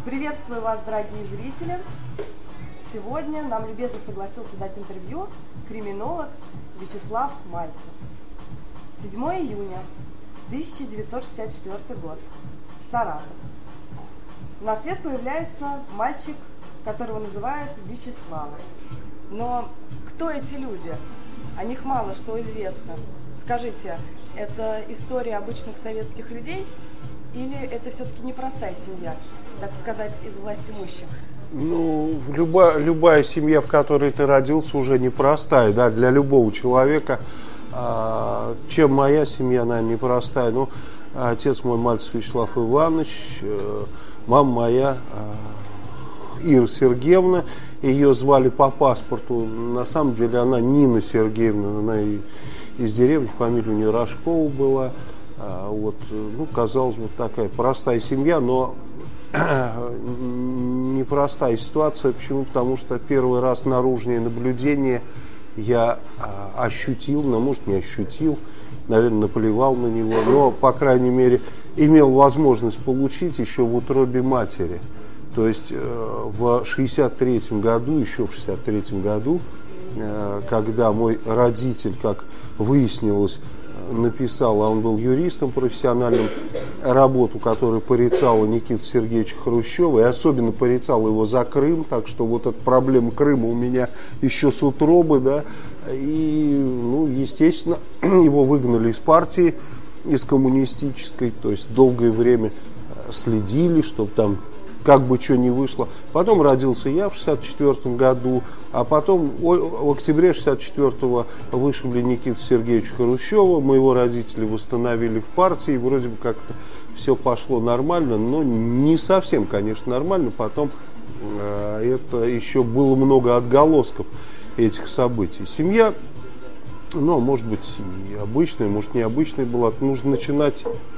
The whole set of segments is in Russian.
Приветствую вас, дорогие зрители! Сегодня нам любезно согласился дать интервью криминолог Вячеслав Мальцев. 7 июня 1964 год. Саратов. На свет появляется мальчик, которого называют Вячеславом. Но кто эти люди? О них мало что известно. Скажите, это история обычных советских людей или это все-таки непростая семья, так сказать, из властимущих? Ну, любая семья, в которой ты родился, уже непростая, да, для любого человека. Чем моя семья, наверное, непростая. Ну, отец мой Мальцев Вячеслав Иванович, мама моя Ира Сергеевна, ее звали по паспорту. На самом деле она Нина Сергеевна, она из деревни, фамилия у нее Рожкова была. Вот, ну, казалось бы, такая простая семья, но непростая ситуация. Почему? Потому что первый раз наружное наблюдение я ощутил, ну, может, не ощутил, наверное, наплевал на него, но, по крайней мере, имел возможность получить еще в утробе матери. То есть в 63-м году, еще в 63-м году, когда мой родитель, как выяснилось, написал, а он был юристом профессиональным, работу, которую порицала Никита Сергеевича Хрущева, и особенно порицал его за Крым, так что вот эта проблема Крыма у меня еще с утробы, да, и, ну, естественно, его выгнали из партии, из коммунистической, то есть долгое время следили, чтобы там как бы что ни вышло. Потом родился я в 64 году, а потом в октябре 64-го вышибли Никиту Сергеевича Хрущева, моего родителя восстановили в партии, вроде бы как-то все пошло нормально, но не совсем, конечно, нормально. Потом это еще было много отголосков этих событий. Семья, ну, может быть, и обычная, может, необычная была. Нужно начинать,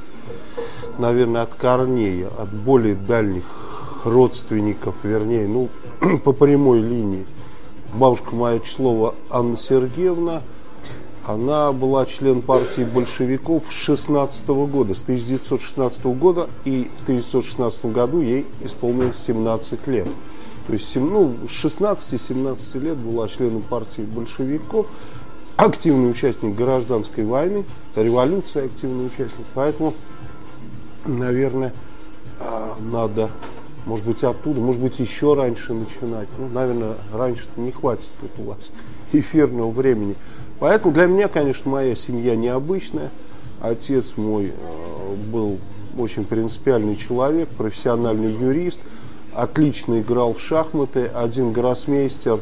наверное, от корней, от более дальних родственников, вернее, ну, по прямой линии. Бабушка моя Числова Анна Сергеевна, она была член партии большевиков с 16 года, с 1916 года, и в 1916 году ей исполнилось 17 лет. То есть, ну, с 16-17 лет была членом партии большевиков, активный участник гражданской войны, революции, активный участник. Поэтому, наверное, надо, может быть, оттуда, может быть, еще раньше начинать. Ну, наверное, раньше-то не хватит тут у вас эфирного времени. Поэтому для меня, конечно, моя семья необычная. Отец мой был очень принципиальный человек, профессиональный юрист, отлично играл в шахматы. Один гроссмейстер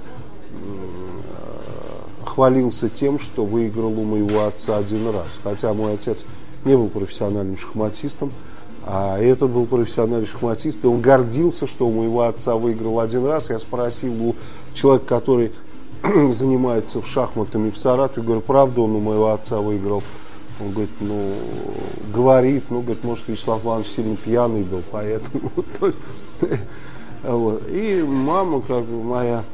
хвалился тем, что выиграл у моего отца один раз. Хотя мой отец не был профессиональным шахматистом, а этот был профессиональный шахматист, и он гордился, что у моего отца выиграл один раз. Я спросил у человека, который занимается шахматами в Саратове, говорю, правда он у моего отца выиграл? Он говорит, ну, говорит, ну, говорит, может, Вячеслав Иванович сильно пьяный был, поэтому. И мама, как бы, моя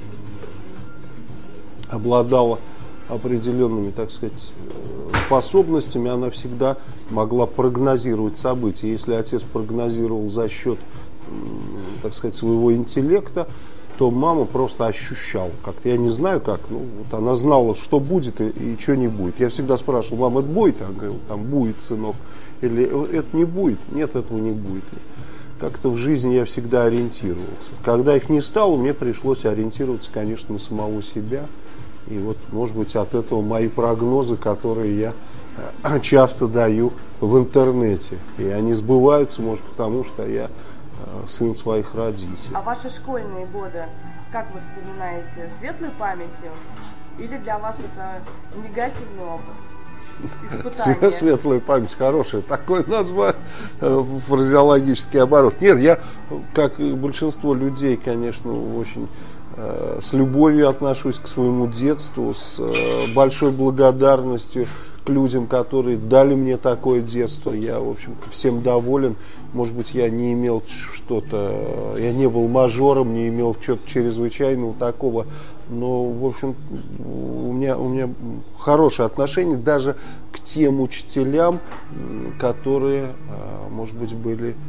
обладала определенными, так сказать, способностями, она всегда могла прогнозировать события. Если отец прогнозировал за счет, так сказать, своего интеллекта, то мама просто ощущала как-то. Я не знаю как, ну, вот она знала, что будет и что не будет. Я всегда спрашивал, мама, это будет? Она говорила, там будет, сынок. Или это не будет? Нет, этого не будет. Как-то в жизни я всегда ориентировался. Когда их не стало, мне пришлось ориентироваться, конечно, на самого себя. И вот, может быть, от этого мои прогнозы, которые я часто даю в интернете. И они сбываются, может, потому что я сын своих родителей. А ваши школьные годы, как вы вспоминаете, светлой памятью? Или для вас это негативный опыт? Испытание? Светлая память, хорошая. Такое название, фразеологический оборот. Нет, я, как и большинство людей, конечно, очень с любовью отношусь к своему детству, с большой благодарностью к людям, которые дали мне такое детство. Я, в общем, всем доволен. Может быть, я не имел что-то, я не был мажором, не имел чего-то чрезвычайного такого, но, в общем, у меня хорошее отношение даже к тем учителям, которые, может быть, были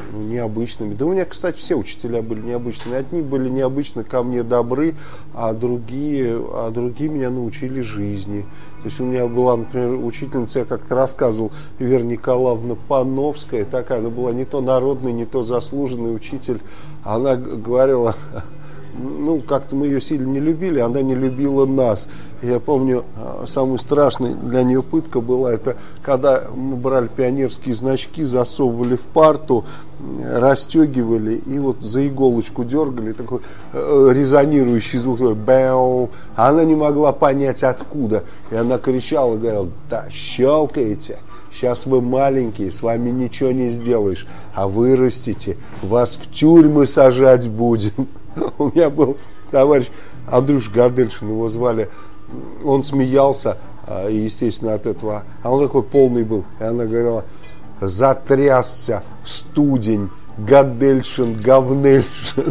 необычными. Да у меня, кстати, все учителя были необычными. Одни были необычно ко мне добры, а другие меня научили жизни. То есть у меня была, например, учительница, я как-то рассказывал, Вера Николаевна Пановская, такая, она была не то народный, не то заслуженный учитель. Она говорила, ну, как-то мы ее сильно не любили, она не любила нас. Я помню, самой страшной для нее пытка была, это когда мы брали пионерские значки, засовывали в парту, расстегивали и вот за иголочку дергали, такой резонирующий звук, такой бэу. Она не могла понять откуда. И она кричала, говорила, да щелкайте. Сейчас вы маленькие, с вами ничего не сделаешь, а вырастете, вас в тюрьмы сажать будем. У меня был товарищ Андрюш Гадельшин, его звали, он смеялся, естественно, от этого, а он такой полный был, и она говорила, затрясся студень, Гадельшин, говнельшин.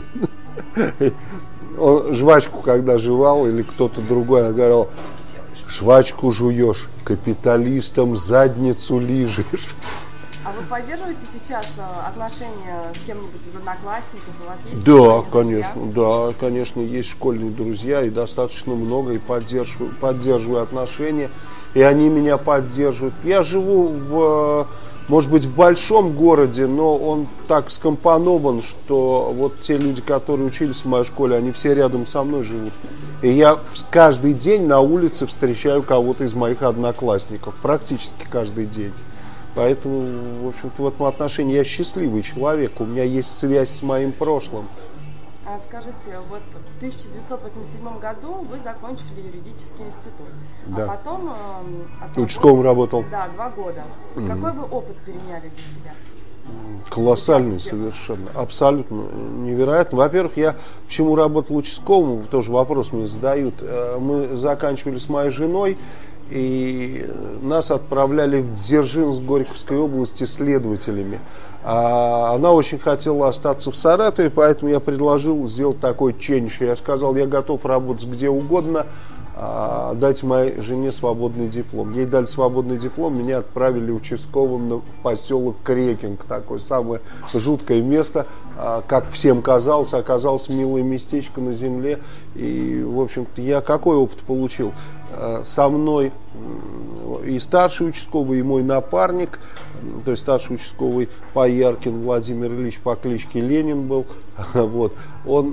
Он жвачку когда жевал, или кто-то другой, она говорила, жвачку жуешь, капиталистам задницу лижешь. А вы поддерживаете сейчас отношения с кем-нибудь из одноклассников? У вас есть? Да, конечно, да, конечно, есть школьные друзья, и достаточно много, и поддерживаю отношения, и они меня поддерживают. Я живу может быть, в большом городе, но он так скомпонован, что вот те люди, которые учились в моей школе, они все рядом со мной живут. И я каждый день на улице встречаю кого-то из моих одноклассников, практически каждый день. Поэтому, в общем-то, в этом отношении я счастливый человек, у меня есть связь с моим прошлым. А скажите, вот в 1987 году вы закончили юридический институт, да. А потом... Участковым работал. Да, 2 года. Какой вы опыт переняли для себя? Колоссальный совершенно, абсолютно невероятно. Во-первых, я почему работал участковым, тоже вопрос мне задают. Мы заканчивали с моей женой, и нас отправляли в Дзержинск Горьковской области следователями. А она очень хотела остаться в Саратове, поэтому я предложил сделать такой ченч. Я сказал, я готов работать где угодно, дать моей жене свободный диплом. Ей дали свободный диплом, меня отправили участковым в поселок Крекинг, такое самое жуткое место, как всем казалось, оказалось милое местечко на земле. И, в общем-то, я какой опыт получил? Со мной и старший участковый, и мой напарник, то есть старший участковый Пояркин Владимир Ильич по кличке Ленин был, вот, он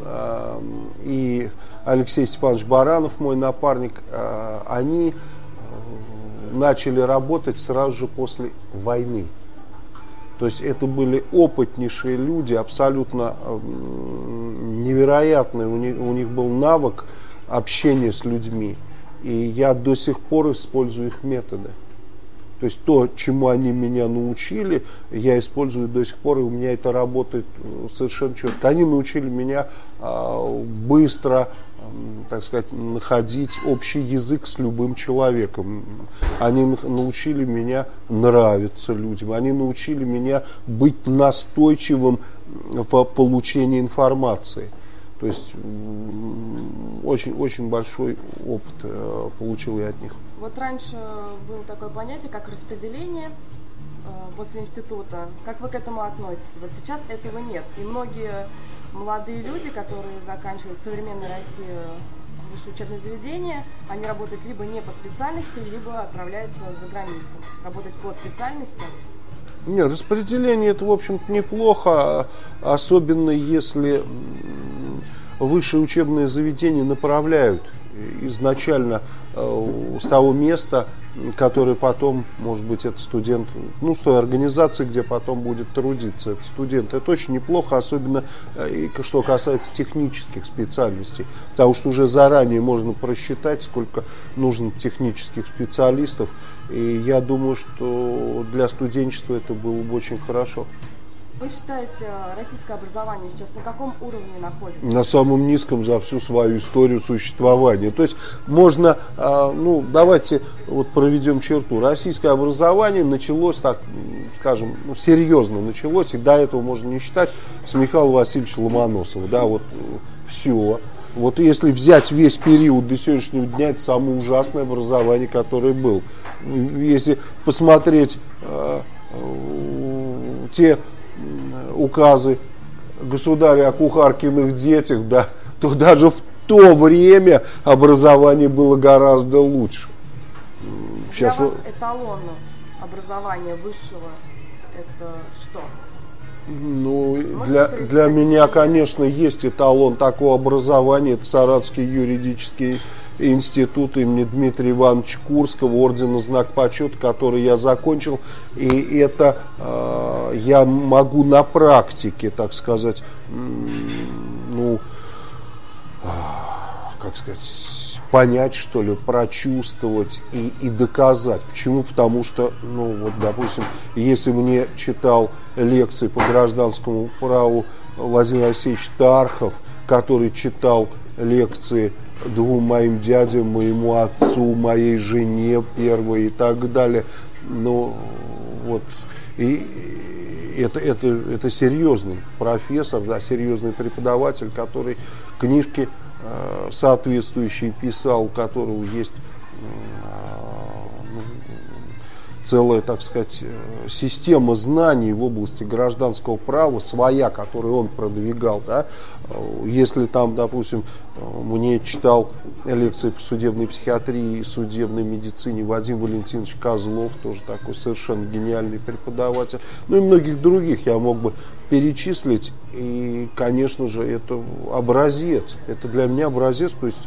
и Алексей Степанович Баранов, мой напарник, они начали работать сразу же после войны. То есть это были опытнейшие люди, абсолютно невероятные, у них был навык общения с людьми. И я до сих пор использую их методы. То есть то, чему они меня научили, я использую до сих пор, и у меня это работает совершенно четко. Они научили меня быстро, так сказать, находить общий язык с любым человеком. Они научили меня нравиться людям. Они научили меня быть настойчивым в получении информации. То есть очень большой опыт получил я от них. Вот раньше было такое понятие, как распределение после института. Как вы к этому относитесь? Вот сейчас этого нет. И многие молодые люди, которые заканчивают в современной России высшее учебное заведение, они работают либо не по специальности, либо отправляются за границу работать по специальности. Нет, распределение это, в общем-то, неплохо, особенно если высшие учебные заведения направляют изначально с того места, которое потом, может быть, это студент, с той организации, где потом будет трудиться этот студент. Это очень неплохо, особенно что касается технических специальностей, потому что уже заранее можно просчитать, сколько нужно технических специалистов, и я думаю, что для студенчества это было бы очень хорошо. Вы считаете, российское образование сейчас на каком уровне находится? На самом низком за всю свою историю существования. То есть можно, давайте вот проведем черту. Российское образование началось, так скажем, серьезно началось, и до этого можно не считать, с Михаила Васильевича Ломоносова. Да, вот все. Вот если взять весь период до сегодняшнего дня, это самое ужасное образование, которое было. Если посмотреть те указы государя о кухаркиных детях, да, то даже в то время образование было гораздо лучше. Сейчас для вас эталон образования высшего это что? Ну, для меня, конечно, есть эталон такого образования. Это Саратовский юридический институт имени Дмитрия Ивановича Курского, ордена Знак почета, который я закончил. И это я могу на практике, так сказать, ну, как сказать, понять, что ли, прочувствовать и доказать. Почему? Потому что, ну, вот, допустим, если мне читал лекции по гражданскому праву Владимир Алексеевич Тархов, который читал лекции двум моим дядям, моему отцу, моей жене первой и так далее, ну, вот, и это серьезный профессор, да, серьезный преподаватель, который книжки соответствующие писал, у которого есть целая, так сказать, система знаний в области гражданского права, своя, которую он продвигал. Да? Если там, допустим, мне читал лекции по судебной психиатрии и судебной медицине Вадим Валентинович Козлов, тоже такой совершенно гениальный преподаватель, ну и многих других я мог бы перечислить, и, конечно же, это образец, это для меня образец, то есть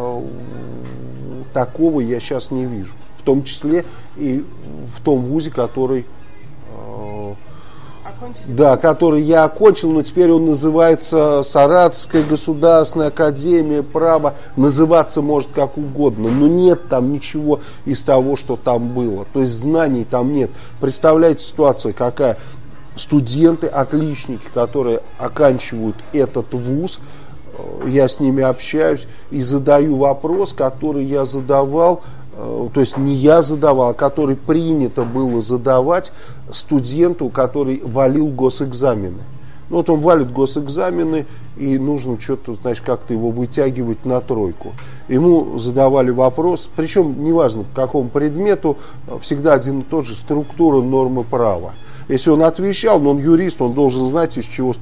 такого я сейчас не вижу. В том числе и в том вузе, который, который я окончил, но теперь он называется Саратовская государственная академия права. Называться может как угодно, но нет там ничего из того, что там было. То есть знаний там нет. Представляете, ситуация какая? Студенты, отличники, которые оканчивают этот вуз, я с ними общаюсь и задаю вопрос, который я задавал, то есть не я задавал, а который принято было задавать студенту, который валил госэкзамены. Ну вот он валит госэкзамены, и нужно что-то, значит, как-то его вытягивать на тройку. Ему задавали вопрос, причем неважно по какому предмету, всегда один и тот же: структура нормы права. Если он отвечал, но он юрист, он должен знать, из чего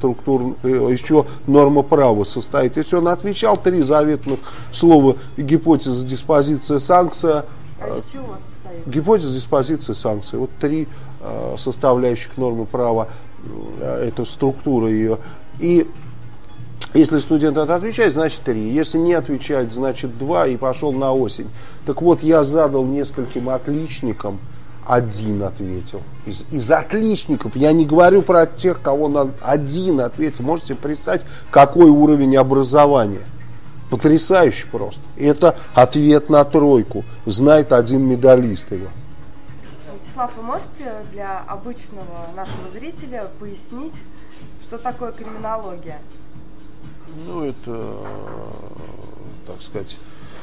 норма права состоит. Если он отвечал, 3 заветных слова: гипотеза, диспозиция, санкция. А из чего состоит? Гипотеза, диспозиция, санкция. Вот 3 составляющих нормы права, это структура ее. И если студент это отвечает, значит 3. Если не отвечает, значит 2, и пошел на осень. Так вот, я задал нескольким отличникам, 1 ответил. Из отличников, я не говорю про тех, кого надо, 1 ответил. Можете представить, какой уровень образования. Потрясающе просто. Это ответ на тройку. Знает 1 медалист его. Вячеслав, вы можете для обычного нашего зрителя пояснить, что такое криминология? Ну, это, так сказать,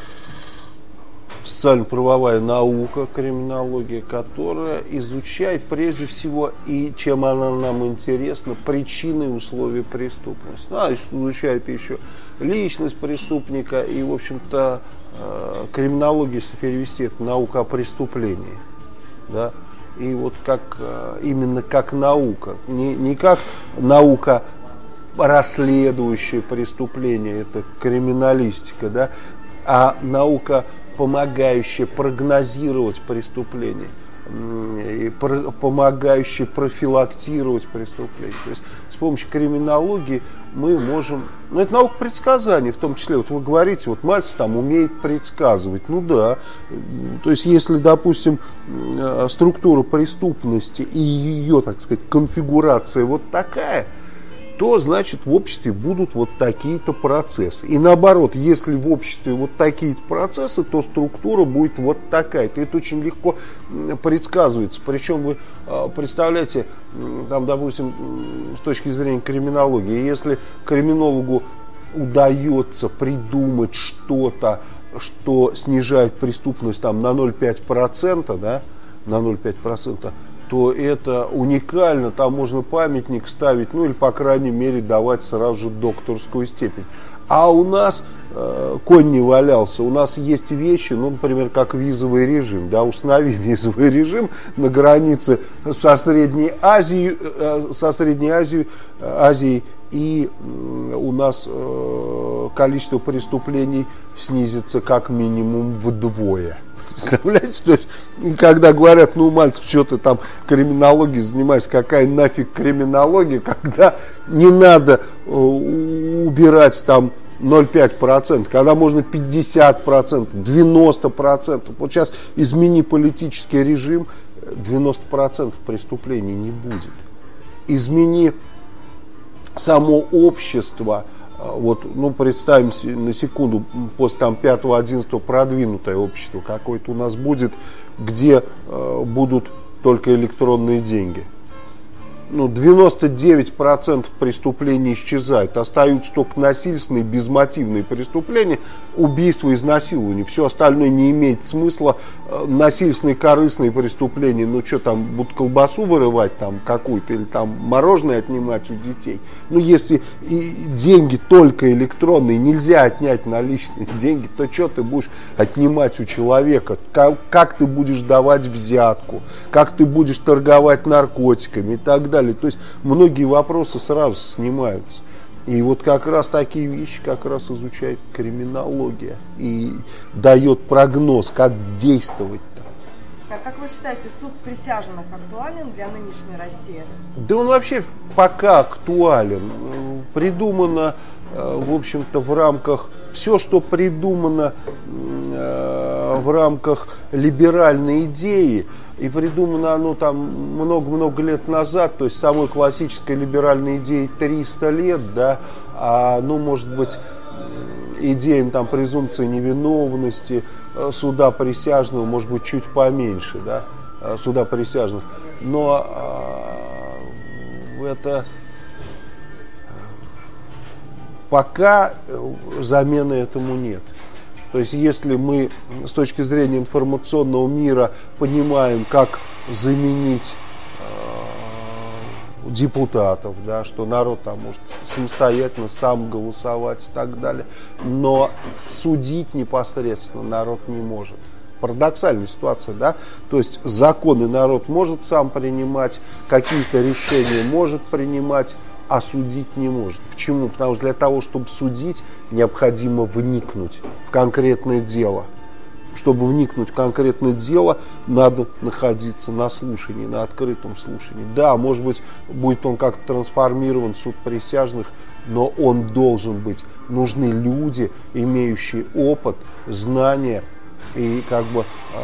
социально-правовая наука, криминология, которая изучает прежде всего, и чем она нам интересна, причины и условия преступности. Ну, изучает еще личность преступника, и, в общем-то, криминология, если перевести, это наука о преступлении. Да? И вот как, именно как наука, не как наука, расследующее преступление, это криминалистика, да, а наука, помогающая прогнозировать преступление и помогающая профилактировать преступление. То есть с помощью криминологии мы можем... Ну, это наука предсказаний, в том числе. Вот вы говорите, вот Мальцев там умеет предсказывать. Ну да. То есть если, допустим, структура преступности и ее, так сказать, конфигурация вот такая, то, значит, в обществе будут вот такие-то процессы. И наоборот, если в обществе вот такие-то процессы, то структура будет вот такая-то. Это очень легко предсказывается. Причем вы представляете, там, допустим, с точки зрения криминологии, если криминологу удается придумать что-то, что снижает преступность там, на 0,5%, да, на 0,5%, то это уникально, там можно памятник ставить, ну или, по крайней мере, давать сразу же докторскую степень. А у нас конь не валялся. У нас есть вещи, ну, например, как визовый режим. Да, установи визовый режим на границе со Средней Азией, и у нас количество преступлений снизится как минимум вдвое. Представляете? То есть, когда говорят, ну, Мальцев, что ты там криминологией занимаешься, какая нафиг криминология, когда не надо убирать там 0,5%, когда можно 50%, 90%. Вот сейчас измени политический режим, 90% преступлений не будет. Измени само общество. Вот, ну, представим на секунду, после там 5-11 продвинутое общество какое-то у нас будет, где будут только электронные деньги. Ну, 99% преступлений исчезают, остаются только насильственные, безмотивные преступления, убийства, изнасилования. Все остальное не имеет смысла. Насильственные, корыстные преступления, ну что там, будут колбасу вырывать там какую-то, или там мороженое отнимать у детей. Ну, если и деньги только электронные, нельзя отнять наличные деньги, то что ты будешь отнимать у человека? Как ты будешь давать взятку? Как ты будешь торговать наркотиками и так далее? То есть многие вопросы сразу снимаются. И вот как раз такие вещи как раз изучает криминология и дает прогноз, как действовать-то. А как вы считаете, суд присяжных актуален для нынешней России? Да он вообще пока актуален. Придумано, в общем-то, в рамках, все, что придумано в рамках либеральной идеи, и придумано оно там много-много лет назад, то есть самой классической либеральной идеи 300 лет, да, а, ну, может быть, идеям там презумпции невиновности, суда присяжного, может быть, чуть поменьше, да, суда присяжных. Но это пока замены этому нет. То есть, если мы с точки зрения информационного мира понимаем, как заменить депутатов, да, что народ там может самостоятельно сам голосовать и так далее, но судить непосредственно народ не может. Парадоксальная ситуация, да? То есть законы народ может сам принимать, какие-то решения может принимать, а судить не может. Почему? Потому что для того, чтобы судить, необходимо вникнуть в конкретное дело. Чтобы вникнуть в конкретное дело, надо находиться на слушании, на открытом слушании. Да, может быть, будет он как-то трансформирован в суд присяжных, но он должен быть. Нужны люди, имеющие опыт, знания и как бы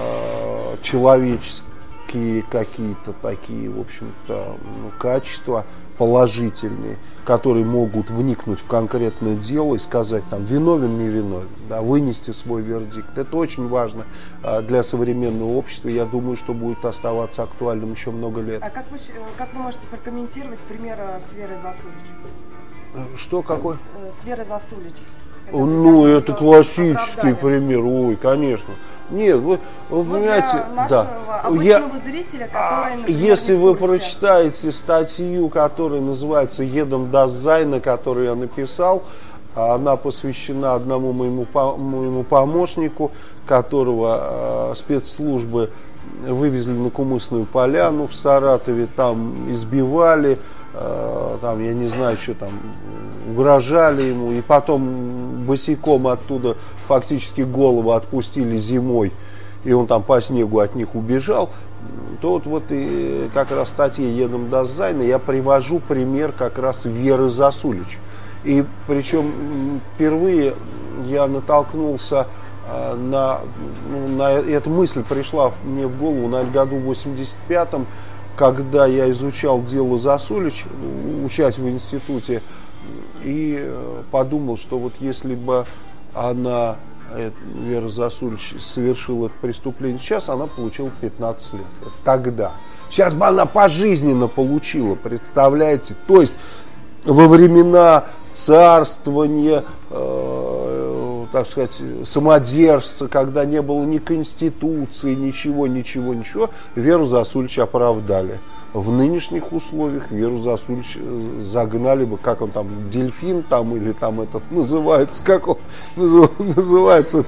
человеческие какие-то такие, в общем-то, качества положительные, которые могут вникнуть в конкретное дело и сказать, там, виновен, не виновен, да, вынести свой вердикт. Это очень важно для современного общества. Я думаю, что будет оставаться актуальным еще много лет. А как вы можете прокомментировать пример с Верой Засулич? Что, какой? С Верой Засулич. Ну, это классический пример. Ой, конечно. Нет, вы понимаете, да. Обычного зрителя, который, например, если вы прочитаете статью, которая называется «Едом даст Зайна», которую я написал, она посвящена одному моему помощнику, которого спецслужбы вывезли на Кумысную поляну в Саратове, там избивали, там, я не знаю, что там, угрожали ему, и потом босиком оттуда фактически голову отпустили зимой, и он там по снегу от них убежал, то вот и как раз в статье «Едем до Зайна» я привожу пример как раз Веры Засулич. И причем впервые я натолкнулся на эта мысль пришла мне в голову, наверное, году в 85-м, когда я изучал дело Засулич, учась в институте, и подумал, что вот если бы она, Вера Засулич, совершила это преступление сейчас, она получила 15 лет. Это тогда. Сейчас бы она пожизненно получила, представляете? То есть во времена царствования, так сказать, самодержца, когда не было ни конституции, ничего, Веру Засулич оправдали. в нынешних условиях Веру Засулич загнали бы, как он там, дельфин там, или там этот называется, как он называется,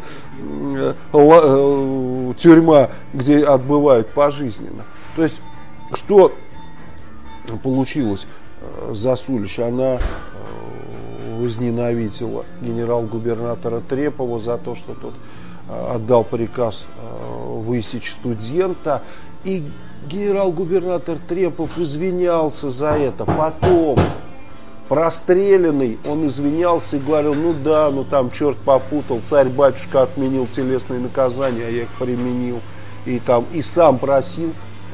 тюрьма, где отбывают пожизненно. То есть, что получилось? Засулич, она возненавидела генерал-губернатора Трепова за то, что тот отдал приказ высечь студента, и генерал-губернатор Трепов извинялся за это. Потом, простреленный, он извинялся и говорил: ну да, ну там черт попутал, царь-батюшка отменил телесные наказания, а я их применил. И там и сам просил,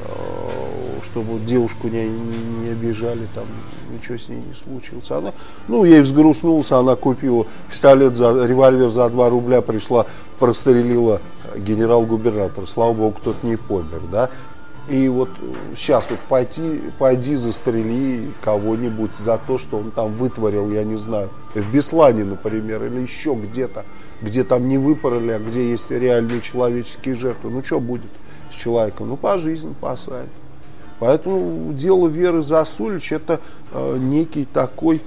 чтобы девушку не обижали, там ничего с ней не случилось. Она, ну, ей взгрустнулся, она купила пистолет, револьвер за 2 рубля, пришла, прострелила генерал-губернатора. Слава богу, кто-то не помер, да. И вот сейчас вот пойди застрели кого-нибудь за то, что он там вытворил, я не знаю, в Беслане, например, или еще где-то, где там не выпороли, а где есть реальные человеческие жертвы. Ну, что будет с человеком? Ну, пожизненно посадят. Поэтому дело Веры Засулич — это некий такой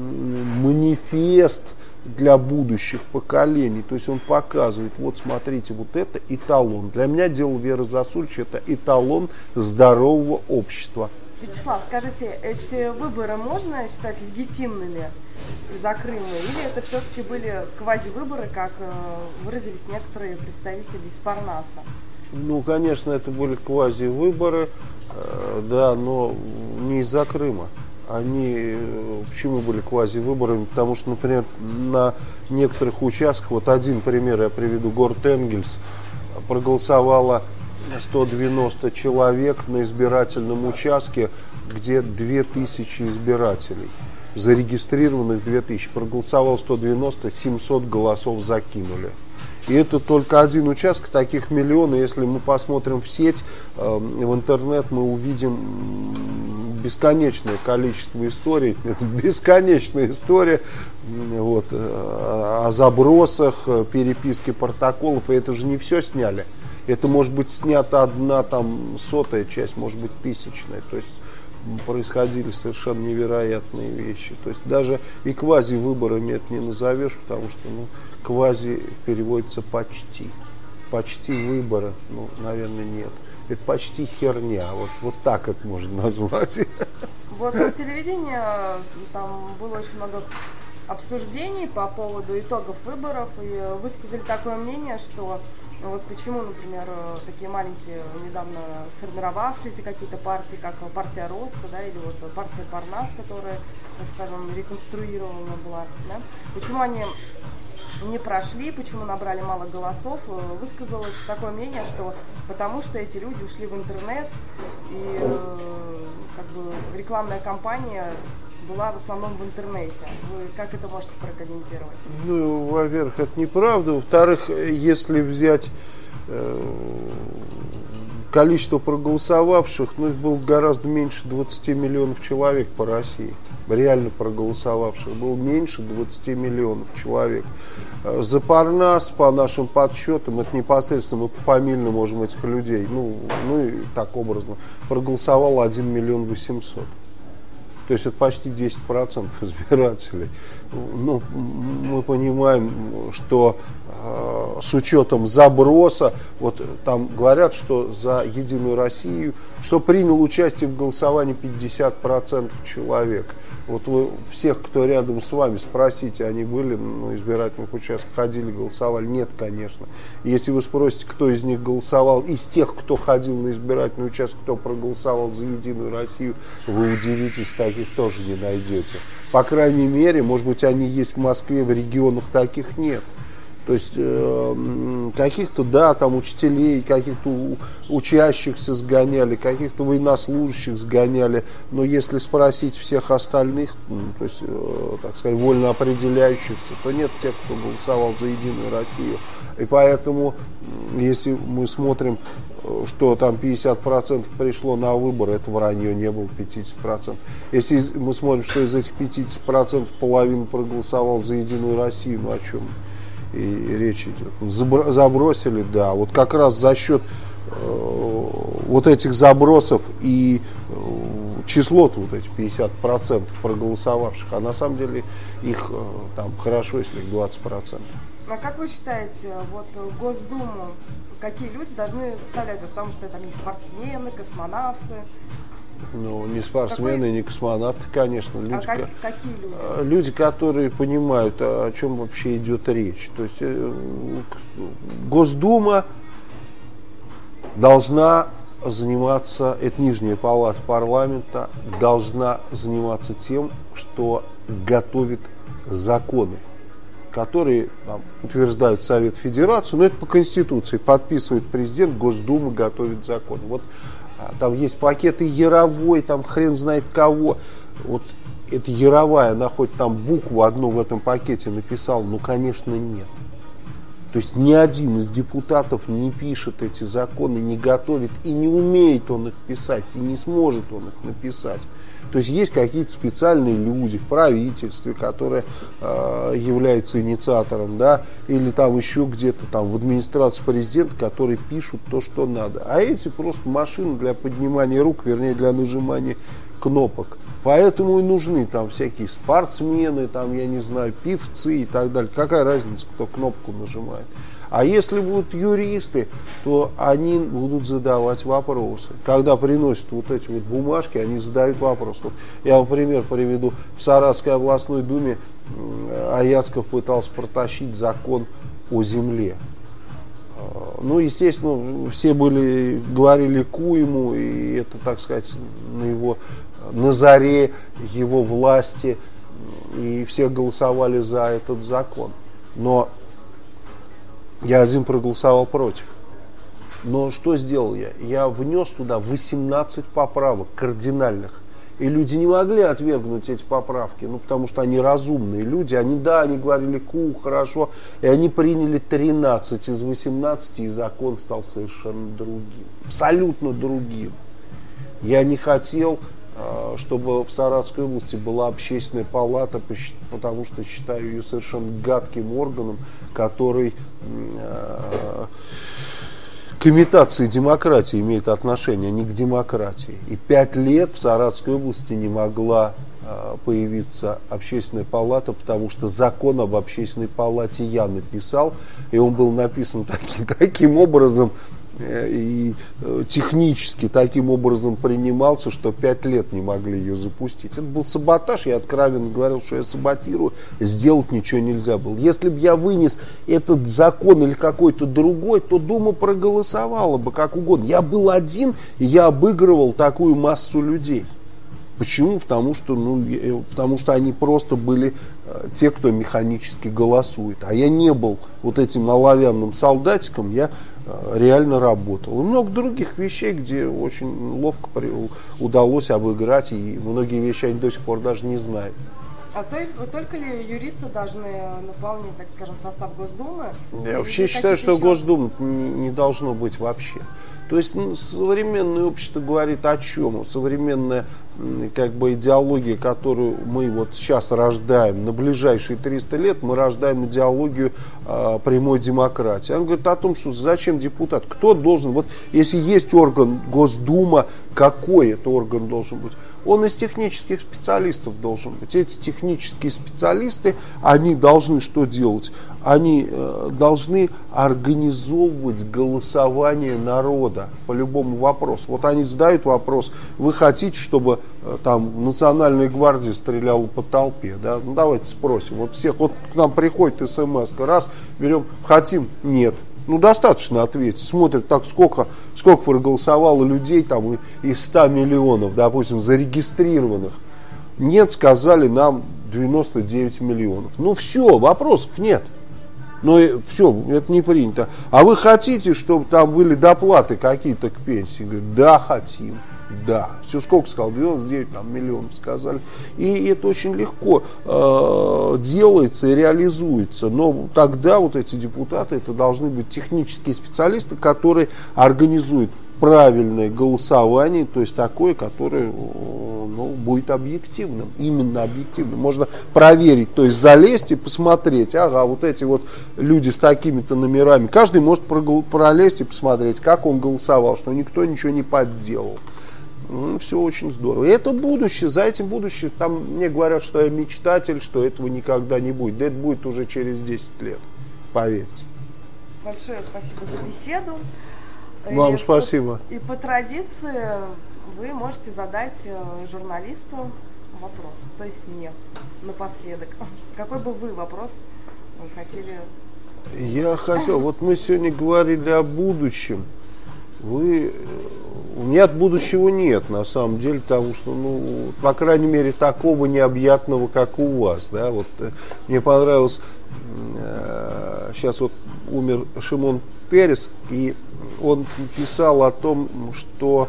манифест для будущих поколений. То есть он показывает: вот смотрите, вот это эталон. Для меня дело Веры Засулич — это эталон здорового общества. Вячеслав, скажите, эти выборы можно считать легитимными из-за Крыма? Или это все-таки были квази-выборы, как выразились некоторые представители из Парнаса? Ну, конечно, это были квази-выборы, да, но не из-за Крыма. Они, почему были квази-выборами? Потому что, например, на некоторых участках, вот один пример я приведу, город Энгельс, проголосовало 190 человек на избирательном участке, где 2000 избирателей. Зарегистрированных 2000, проголосовало 190, 700 голосов закинули. И это только один участок, таких миллионы. Если мы посмотрим в сеть, в интернет, мы увидим бесконечное количество историй, бесконечная история вот, о забросах, переписке протоколов. И это же не все сняли. Это может быть снята одна там 100-я часть, может быть 1000-я. То есть происходили совершенно невероятные вещи. То есть даже и квази-выборами это не назовешь, потому что, ну, квази переводится почти. Почти выборы, ну, наверное, нет. Это почти херня. Вот так это можно назвать. Вот на телевидении там было очень много обсуждений по поводу итогов выборов, и высказали такое мнение, что вот почему, например, такие маленькие, недавно сформировавшиеся какие-то партии, как партия Роста, да, или вот партия Парнас, которая, так скажем, реконструирована была, да, почему они не прошли, почему набрали мало голосов, высказалось такое мнение, что потому что эти люди ушли в интернет, и как бы рекламная кампания была в основном в интернете. Вы как это можете прокомментировать? Ну, во-первых, это неправда. Во-вторых, если взять количество проголосовавших, ну, их было гораздо меньше 20 миллионов человек по России. Реально проголосовавших было меньше 20 миллионов человек. За Парнас, по нашим подсчетам, это непосредственно мы пофамильно можем этих людей, ну и так образно, проголосовало 1 миллион 800. То есть это почти 10% избирателей. Ну, мы понимаем, что с учетом заброса, вот там говорят, что за Единую Россию, что принял участие в голосовании 50% человек. Вот вы всех, кто рядом с вами, спросите, они были на избирательных участках, ходили, голосовали? Нет, конечно. Если вы спросите, кто из них голосовал, из тех, кто ходил на избирательный участок, кто проголосовал за Единую Россию, вы удивитесь, таких тоже не найдете. По крайней мере, может быть, они есть в Москве, в регионах таких нет. То есть каких-то, да, там учителей, каких-то учащихся сгоняли, каких-то военнослужащих сгоняли. Но если спросить всех остальных, то есть, так сказать, вольно определяющихся, то нет тех, кто голосовал за Единую Россию. И поэтому, если мы смотрим, что там 50% пришло на выборы, это вранье, не было 50%. Если мы смотрим, что из этих 50% половина проголосовал за Единую Россию, ну о чем и речь идет. Забросили, да. Вот как раз за счет вот этих забросов и число-то вот эти 50% проголосовавших, а на самом деле их там хорошо, если их 20%. А как вы считаете, вот Госдуму какие люди должны составлять? Потому что там есть спортсмены, космонавты. Ну, не спортсмены, не космонавты, конечно. Люди, какие люди? Люди, которые понимают, о чем вообще идет речь. То есть Госдума должна заниматься, это нижняя палата парламента, должна заниматься тем, что готовит законы, которые там утверждает Совет Федерации, но это по Конституции, подписывает президент, Госдума готовит закон. Вот там есть пакеты Яровой, там хрен знает кого. Вот эта Яровая, она хоть там букву одну в этом пакете написала, ну, конечно, нет. То есть ни один из депутатов не пишет эти законы, не готовит, и не умеет он их писать, и не сможет он их написать. То есть есть какие-то специальные люди в правительстве, которые являются инициатором, да, или там еще где-то там в администрации президента, которые пишут то, что надо. А эти просто машины для поднимания рук, вернее, для нажимания кнопок. Поэтому и нужны там всякие спортсмены, там, я не знаю, певцы и так далее. Какая разница, кто кнопку нажимает? А если будут юристы, то они будут задавать вопросы. Когда приносят вот эти вот бумажки, они задают вопрос. Вот я вам пример приведу. В Саратовской областной думе Аяцков пытался протащить закон о земле. Ну, естественно, все говорили ку ему, и это, так сказать, на заре его власти, и все голосовали за этот закон. Но я один проголосовал против. Но что сделал я? Я внес туда 18 поправок кардинальных. И люди не могли отвергнуть эти поправки, ну, потому что они разумные люди. Они говорили, хорошо. И они приняли 13 из 18, и закон стал совершенно другим. Абсолютно другим. Я не хотел, чтобы в Саратовской области была общественная палата, потому что считаю ее совершенно гадким органом, который к имитации демократии имеет отношение, а не к демократии. И 5 лет в Саратовской области не могла появиться общественная палата, потому что закон об общественной палате я написал, и он был написан таким образом, и технически таким образом принимался, что 5 лет не могли ее запустить. Это был саботаж, я откровенно говорил, что я саботирую, сделать ничего нельзя было. Если бы я вынес этот закон или какой-то другой, то Дума проголосовала бы как угодно. Я был один, и я обыгрывал такую массу людей. Почему? Потому что они просто были те, кто механически голосует. А я не был вот этим оловянным солдатиком, я реально работал. И много других вещей, где очень ловко удалось обыграть, и многие вещи они до сих пор даже не знают. А только ли юристы должны наполнить, так скажем, состав Госдумы? Я вообще считаю, что Госдумы не должно быть вообще. То есть современное общество говорит о чем? Современная идеология, которую мы вот сейчас рождаем, на ближайшие 300 лет мы рождаем идеологию прямой демократии. Она говорит о том, что зачем депутат? Кто должен? Вот если есть орган Госдума, какой это орган должен быть? Он из технических специалистов должен быть. Эти технические специалисты, они должны что делать? Они должны организовывать голосование народа по любому вопросу. Вот они задают вопрос, вы хотите, чтобы там Национальная гвардия стреляла по толпе? Да? Ну давайте спросим. Вот всех, вот к нам приходит смс, раз, берем, хотим, нет. Ну, достаточно ответить. Смотрят, так сколько проголосовало людей там из 100 миллионов, допустим, зарегистрированных. Нет, сказали нам 99 миллионов. Ну, все, вопросов нет. Но все, это не принято. А вы хотите, чтобы там были доплаты какие-то к пенсии? Говорят, да, хотим. Да, все сколько сказал, 99 миллионов сказали. И это очень легко делается и реализуется. Но тогда вот эти депутаты, это должны быть технические специалисты, которые организуют правильное голосование, то есть такое, которое будет объективным, именно объективным. Можно проверить, то есть залезть и посмотреть, ага, вот эти вот люди с такими-то номерами, каждый может пролезть и посмотреть, как он голосовал, что никто ничего не подделал. Все очень здорово. И это будущее, за этим будущее. Там мне говорят, что я мечтатель, что этого никогда не будет. Да это будет уже через 10 лет, поверьте. Большое спасибо за беседу. Вам спасибо. И по традиции вы можете задать журналисту вопрос, то есть мне напоследок. Какой бы вы вопрос хотели? Я хотел, вот мы сегодня говорили о будущем. У меня от будущего нет, на самом деле, потому что, по крайней мере, такого необъятного, как у вас. Да? Вот, мне понравилось, сейчас вот умер Шимон Перес, и он писал о том, что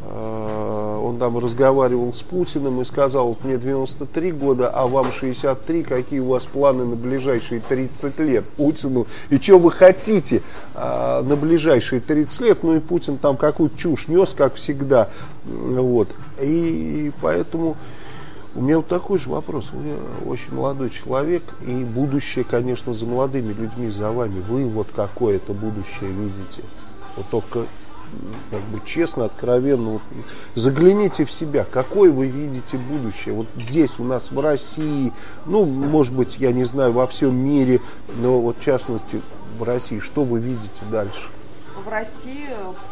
он там разговаривал с Путиным и сказал: вот мне 93 года, а вам 63, какие у вас планы на ближайшие 30 лет Путину, и что вы хотите на ближайшие 30 лет, и Путин там какую-то чушь нес, как всегда, вот, и поэтому у меня вот такой же вопрос. Вы очень молодой человек, и будущее, конечно, за молодыми людьми, за вами. Вы вот какое это будущее видите? Вот только как бы честно, откровенно, вот, загляните в себя, какое вы видите будущее. Вот здесь у нас в России, может быть, я не знаю, во всем мире, но вот в частности в России, что вы видите дальше? В России,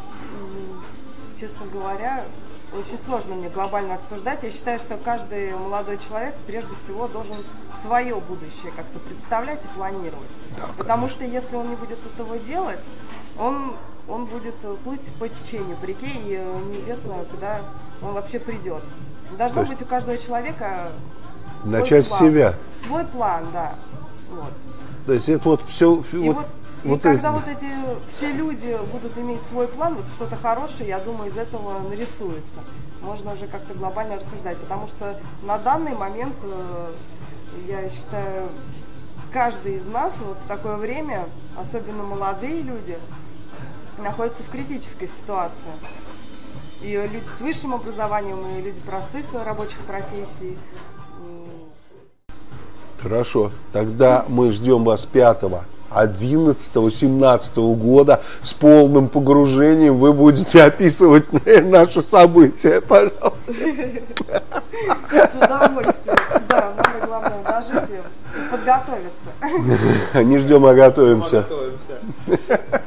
честно говоря, очень сложно мне глобально рассуждать. Я считаю, что каждый молодой человек прежде всего должен свое будущее как-то представлять и планировать. Да, потому что если он не будет этого делать, он будет плыть по течению по реке, и неизвестно, куда он вообще придет. Должно быть у каждого человека начать с себя. Свой план, да. Вот. То есть это вот все. И когда вот эти все люди будут иметь свой план, вот что-то хорошее, я думаю, из этого нарисуется. Можно уже как-то глобально рассуждать, потому что на данный момент, я считаю, каждый из нас вот в такое время, особенно молодые люди, находятся в критической ситуации. И люди с высшим образованием, и люди простых рабочих профессий. Хорошо, тогда мы ждем вас 5, 11, 17 года с полным погружением. Вы будете описывать наши события, пожалуйста. С удовольствием. Да, надо, главное, дожить и подготовиться. Не ждем, а готовимся.